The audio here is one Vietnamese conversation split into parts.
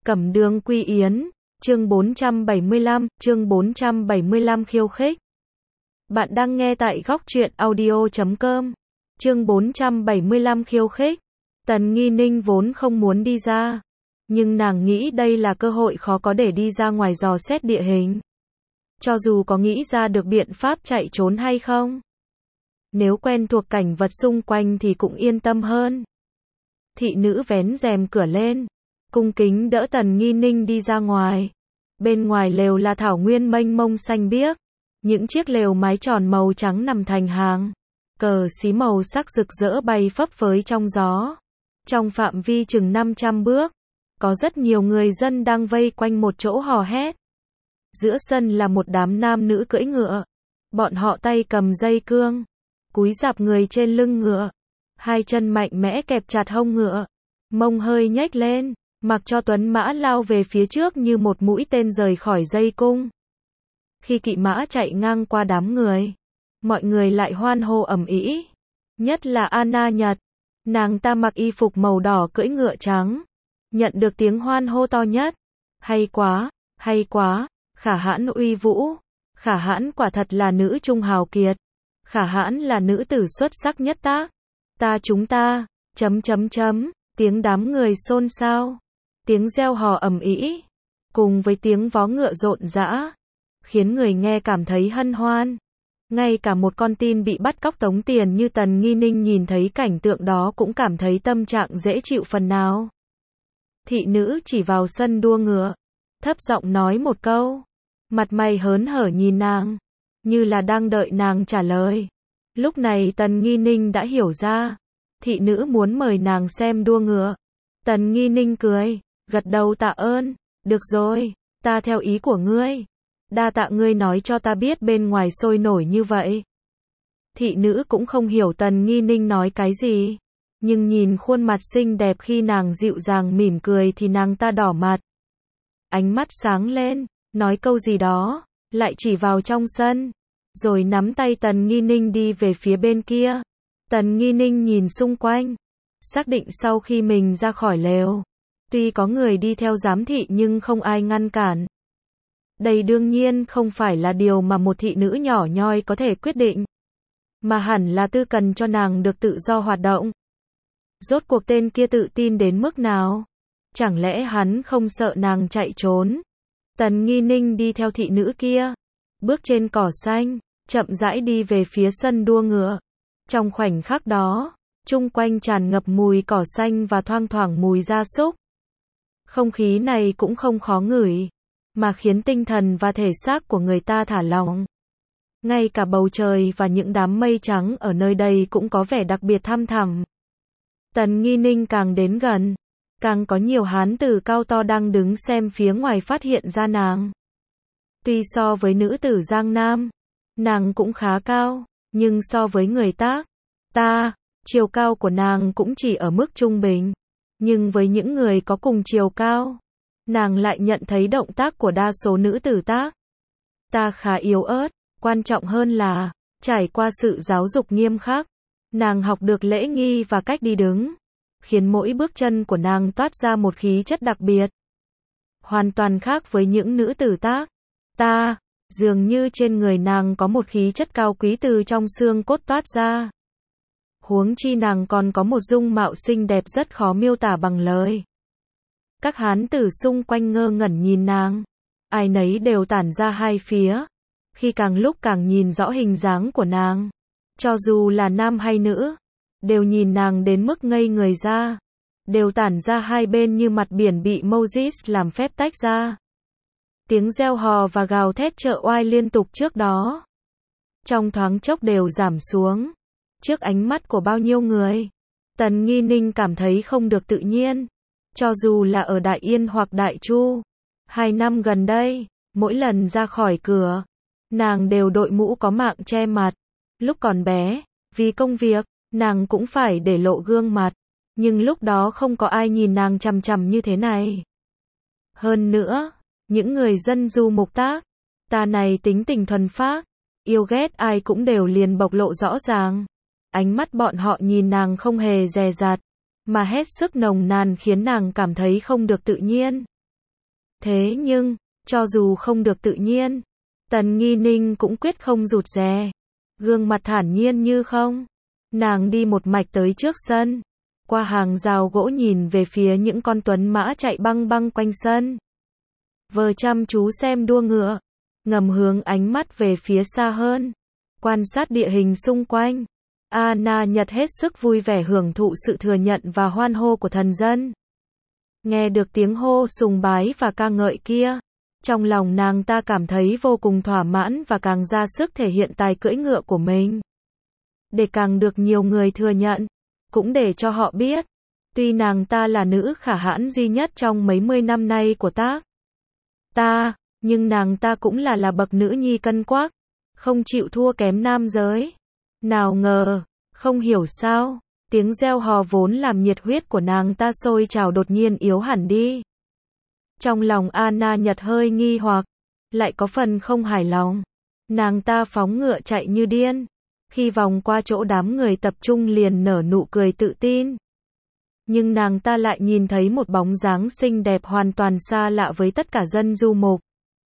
Cẩm Đường Quy Yến, chương 475 khiêu khích. Bạn đang nghe tại góc truyện audio.com. Chương 475 khiêu khích. Tần Nghi Ninh vốn không muốn đi ra, nhưng nàng nghĩ đây là cơ hội khó có để đi ra ngoài dò xét địa hình. Cho dù có nghĩ ra được biện pháp chạy trốn hay không, nếu quen thuộc cảnh vật xung quanh thì cũng yên tâm hơn. Thị nữ vén rèm cửa lên, cung kính đỡ Tần Nghi Ninh đi ra ngoài. Bên ngoài lều là thảo nguyên mênh mông xanh biếc, những chiếc lều mái tròn màu trắng nằm thành hàng, cờ xí màu sắc rực rỡ bay phấp phới trong gió. Trong phạm vi chừng 500 bước, có rất nhiều người dân đang vây quanh một chỗ hò hét. Giữa sân là một đám nam nữ cưỡi ngựa, bọn họ tay cầm dây cương, cúi rạp người trên lưng ngựa, hai chân mạnh mẽ kẹp chặt hông ngựa, mông hơi nhếch lên, mặc cho tuấn mã lao về phía trước như một mũi tên rời khỏi dây cung. Khi kỵ mã chạy ngang qua đám người, mọi người lại hoan hô ầm ĩ, nhất là Anna Nhật, nàng ta mặc y phục màu đỏ cưỡi ngựa trắng, nhận được tiếng hoan hô to nhất. Hay quá, Khả Hãn uy vũ, Khả Hãn quả thật là nữ trung hào kiệt, Khả Hãn là nữ tử xuất sắc nhất tác. Chúng ta, tiếng đám người xôn xao, tiếng reo hò ầm ĩ, cùng với tiếng vó ngựa rộn rã, khiến người nghe cảm thấy hân hoan. Ngay cả một con tin bị bắt cóc tống tiền như Tần Nghi Ninh nhìn thấy cảnh tượng đó cũng cảm thấy tâm trạng dễ chịu phần nào. Thị nữ chỉ vào sân đua ngựa, thấp giọng nói một câu, mặt mày hớn hở nhìn nàng, như là đang đợi nàng trả lời. Lúc này Tần Nghi Ninh đã hiểu ra, thị nữ muốn mời nàng xem đua ngựa. Tần Nghi Ninh cười, gật đầu tạ ơn, được rồi, ta theo ý của ngươi. Đa tạ ngươi nói cho ta biết bên ngoài sôi nổi như vậy. Thị nữ cũng không hiểu Tần Nghi Ninh nói cái gì, nhưng nhìn khuôn mặt xinh đẹp khi nàng dịu dàng mỉm cười thì nàng ta đỏ mặt. Ánh mắt sáng lên, nói câu gì đó, lại chỉ vào trong sân, rồi nắm tay Tần Nghi Ninh đi về phía bên kia. Tần Nghi Ninh nhìn xung quanh, xác định sau khi mình ra khỏi lều, tuy có người đi theo giám thị nhưng không ai ngăn cản. Đây đương nhiên không phải là điều mà một thị nữ nhỏ nhoi có thể quyết định, mà hẳn là tư cần cho nàng được tự do hoạt động. Rốt cuộc tên kia tự tin đến mức nào? Chẳng lẽ hắn không sợ nàng chạy trốn? Tần Nghi Ninh đi theo thị nữ kia, bước trên cỏ xanh, chậm rãi đi về phía sân đua ngựa. Trong khoảnh khắc đó, chung quanh tràn ngập mùi cỏ xanh và thoang thoảng mùi gia súc. Không khí này cũng không khó ngửi, mà khiến tinh thần và thể xác của người ta thả lỏng. Ngay cả bầu trời và những đám mây trắng ở nơi đây cũng có vẻ đặc biệt thăm thẳm. Tần Nghi Ninh càng đến gần, càng có nhiều hán tử cao to đang đứng xem phía ngoài phát hiện ra nàng. Tuy so với nữ tử Giang Nam, nàng cũng khá cao, nhưng so với người chiều cao của nàng cũng chỉ ở mức trung bình. Nhưng với những người có cùng chiều cao, nàng lại nhận thấy động tác của đa số nữ tử ta khá yếu ớt, quan trọng hơn là, trải qua sự giáo dục nghiêm khắc, nàng học được lễ nghi và cách đi đứng, khiến mỗi bước chân của nàng toát ra một khí chất đặc biệt. Hoàn toàn khác với những nữ tử dường như trên người nàng có một khí chất cao quý từ trong xương cốt toát ra. Huống chi nàng còn có một dung mạo xinh đẹp rất khó miêu tả bằng lời. Các hán tử xung quanh ngơ ngẩn nhìn nàng, ai nấy đều tản ra hai phía, khi càng lúc càng nhìn rõ hình dáng của nàng. Cho dù là nam hay nữ, đều nhìn nàng đến mức ngây người ra, đều tản ra hai bên như mặt biển bị Moses làm phép tách ra. Tiếng reo hò và gào thét trợ oai liên tục trước đó, trong thoáng chốc đều giảm xuống. Trước ánh mắt của bao nhiêu người, Tần Nghi Ninh cảm thấy không được tự nhiên. Cho dù là ở Đại Yên hoặc Đại Chu, 2 năm gần đây, mỗi lần ra khỏi cửa, nàng đều đội mũ có mạng che mặt. Lúc còn bé, vì công việc, nàng cũng phải để lộ gương mặt, nhưng lúc đó không có ai nhìn nàng chằm chằm như thế này. Hơn nữa, những người dân du mục ta này tính tình thuần phác, yêu ghét ai cũng đều liền bộc lộ rõ ràng. Ánh mắt bọn họ nhìn nàng không hề dè dặt, mà hết sức nồng nàn khiến nàng cảm thấy không được tự nhiên. Thế nhưng, cho dù không được tự nhiên, Tần Nghi Ninh cũng quyết không rụt rè. Gương mặt thản nhiên như không. Nàng đi một mạch tới trước sân. Qua hàng rào gỗ nhìn về phía những con tuấn mã chạy băng băng quanh sân. Vờ chăm chú xem đua ngựa. Ngầm hướng ánh mắt về phía xa hơn. Quan sát địa hình xung quanh. Anna Nhật hết sức vui vẻ hưởng thụ sự thừa nhận và hoan hô của thần dân. Nghe được tiếng hô sùng bái và ca ngợi kia. Trong lòng nàng ta cảm thấy vô cùng thỏa mãn và càng ra sức thể hiện tài cưỡi ngựa của mình. Để càng được nhiều người thừa nhận. Cũng để cho họ biết. Tuy nàng ta là nữ khả hãn duy nhất trong mấy mươi năm nay của ta, nhưng nàng ta cũng là bậc nữ nhi cân quắc. Không chịu thua kém nam giới. Nào ngờ, không hiểu sao, tiếng reo hò vốn làm nhiệt huyết của nàng ta sôi trào đột nhiên yếu hẳn đi. Trong lòng Anna Nhật hơi nghi hoặc, lại có phần không hài lòng. Nàng ta phóng ngựa chạy như điên. Khi vòng qua chỗ đám người tập trung liền nở nụ cười tự tin. Nhưng nàng ta lại nhìn thấy một bóng dáng xinh đẹp hoàn toàn xa lạ với tất cả dân du mục.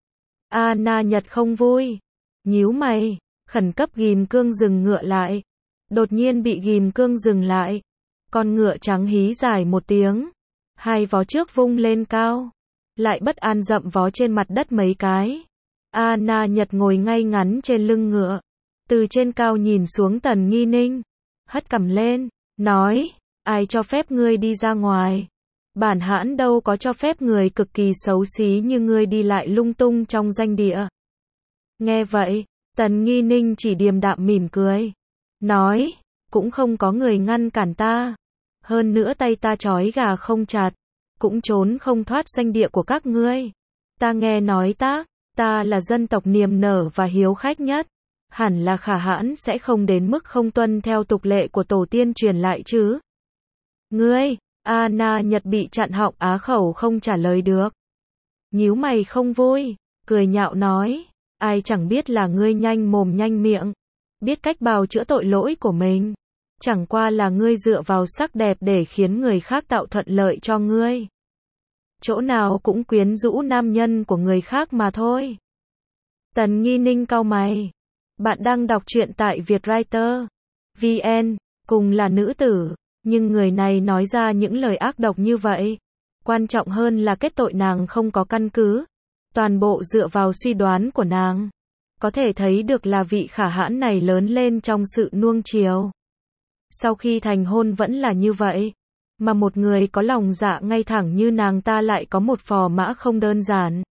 Anna Nhật không vui. Nhíu mày, khẩn cấp ghim cương dừng ngựa lại. Đột nhiên bị ghim cương dừng lại. Con ngựa trắng hí dài một tiếng. Hai vó trước vung lên cao. Lại bất an dậm vó trên mặt đất mấy cái. Anna Nhật ngồi ngay ngắn trên lưng ngựa. Từ trên cao nhìn xuống Tần Nghi Ninh. Hất cằm lên, nói, ai cho phép ngươi đi ra ngoài? Bản hãn đâu có cho phép người cực kỳ xấu xí như ngươi đi lại lung tung trong doanh địa. Nghe vậy, Tần Nghi Ninh chỉ điềm đạm mỉm cười. Nói, cũng không có người ngăn cản ta. Hơn nữa tay ta trói gà không chặt. Cũng trốn không thoát doanh địa của các ngươi. Ta nghe nói ta là dân tộc niềm nở và hiếu khách nhất. Hẳn là khả hãn sẽ không đến mức không tuân theo tục lệ của tổ tiên truyền lại chứ. Ngươi, Anna Nhật bị chặn họng á khẩu không trả lời được. Nhíu mày không vui, cười nhạo nói, ai chẳng biết là ngươi nhanh mồm nhanh miệng, biết cách bào chữa tội lỗi của mình. Chẳng qua là ngươi dựa vào sắc đẹp để khiến người khác tạo thuận lợi cho ngươi. Chỗ nào cũng quyến rũ nam nhân của người khác mà thôi. Tần Nghi Ninh cau mày. Bạn đang đọc truyện tại Vietwriter VN, cùng là nữ tử, nhưng người này nói ra những lời ác độc như vậy. Quan trọng hơn là kết tội nàng không có căn cứ. Toàn bộ dựa vào suy đoán của nàng. Có thể thấy được là vị khả hãn này lớn lên trong sự nuông chiều. Sau khi thành hôn vẫn là như vậy. Mà một người có lòng dạ ngay thẳng như nàng ta lại có một phò mã không đơn giản.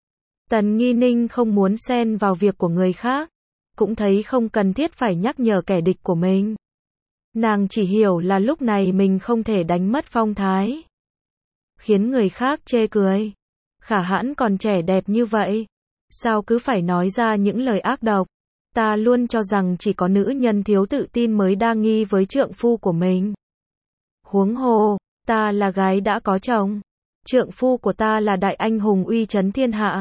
Tần Nghi Ninh không muốn xen vào việc của người khác. Cũng thấy không cần thiết phải nhắc nhở kẻ địch của mình. Nàng chỉ hiểu là lúc này mình không thể đánh mất phong thái. Khiến người khác chê cười. Khả hãn còn trẻ đẹp như vậy. Sao cứ phải nói ra những lời ác độc. Ta luôn cho rằng chỉ có nữ nhân thiếu tự tin mới đa nghi với trượng phu của mình. Huống hồ, ta là gái đã có chồng. Trượng phu của ta là đại anh hùng uy chấn thiên hạ.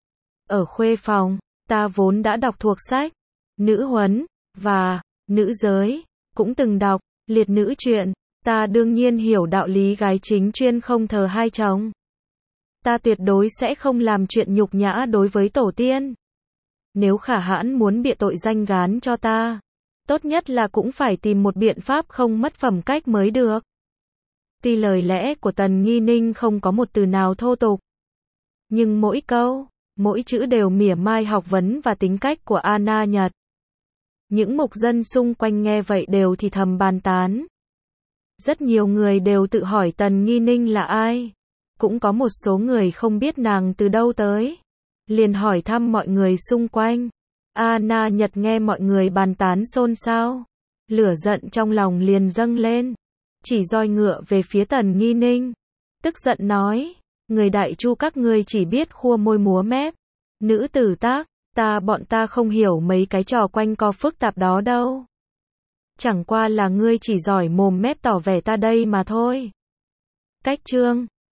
Ở khuê phòng, ta vốn đã đọc thuộc sách nữ huấn và nữ giới, cũng từng đọc liệt nữ truyện, ta đương nhiên hiểu đạo lý gái chính chuyên không thờ hai chồng. Ta tuyệt đối sẽ không làm chuyện nhục nhã đối với tổ tiên. Nếu khả hãn muốn bịa tội danh gán cho ta, tốt nhất là cũng phải tìm một biện pháp không mất phẩm cách mới được. Tuy lời lẽ của Tần Nghi Ninh không có một từ nào thô tục, nhưng mỗi câu, mỗi chữ đều mỉa mai học vấn và tính cách của Anna Nhật. Những mục dân xung quanh nghe vậy đều thì thầm bàn tán. Rất nhiều người đều tự hỏi Tần Nghi Ninh là ai. Cũng có một số người không biết nàng từ đâu tới. Liền hỏi thăm mọi người xung quanh. Anna Nhật nghe mọi người bàn tán xôn xao. Lửa giận trong lòng liền dâng lên. Chỉ roi ngựa về phía Tần Nghi Ninh. Tức giận nói. Người đại chu các ngươi chỉ biết khua môi múa mép. Nữ tử tác. Bọn ta không hiểu mấy cái trò quanh co phức tạp đó đâu. Chẳng qua là ngươi chỉ giỏi mồm mép tỏ vẻ ta đây mà thôi. Cách chương